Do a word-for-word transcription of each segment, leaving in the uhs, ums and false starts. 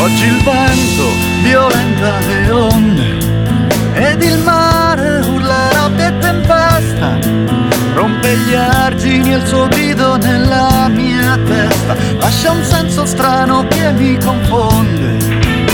Oggi il vento violenta le onde ed il mare urla rabbia e tempesta, rompe gli argini e il suo grido nella mia testa, lascia un senso strano che mi confonde.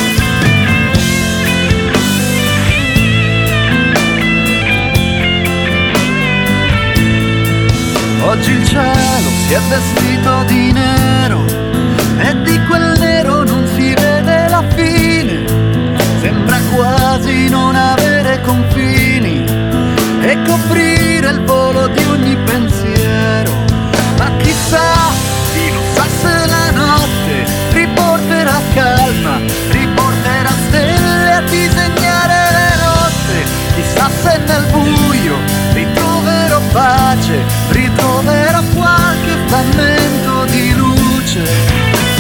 Oggi il cielo si è vestito di nero e di quel nero non si vede la fine, sembra quasi non avere confini e coprire il volo di ogni pensiero. Ma chissà, chi lo sa se la notte riporterà calma, riporterà stelle a disegnare le rotte. Chissà se nel buio ritroverò pace, ritroverò qualche frammento di luce.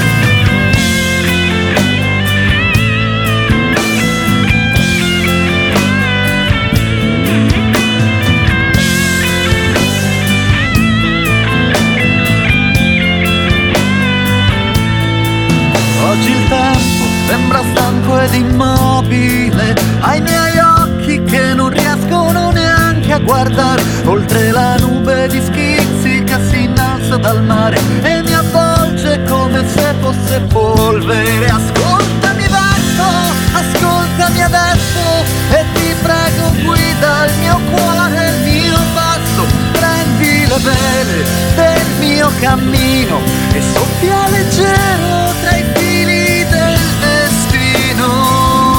Oggi il tempo sembra stanco ed immobile ai miei occhi che non riescono neanche a guardare oltre la nube di schizzi che si innalza dal mare e mi avvolge come se fosse polvere. Ascoltami vento, ascoltami adesso e ti prego guida il mio cuore, il mio passo. Prendi le vele del mio cammino e soffia leggero tra i fili del destino.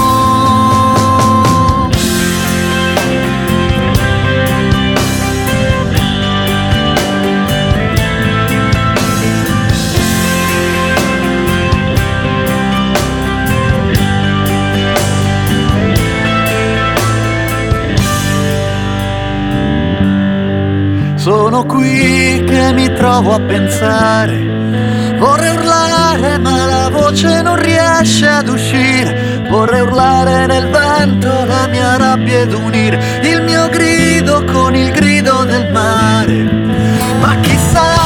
Sono qui che mi trovo a pensare, vorrei urlare ma la voce non riesce ad uscire, vorrei urlare nel vento la mia rabbia ed unire il mio grido con il grido del mare. Ma chissà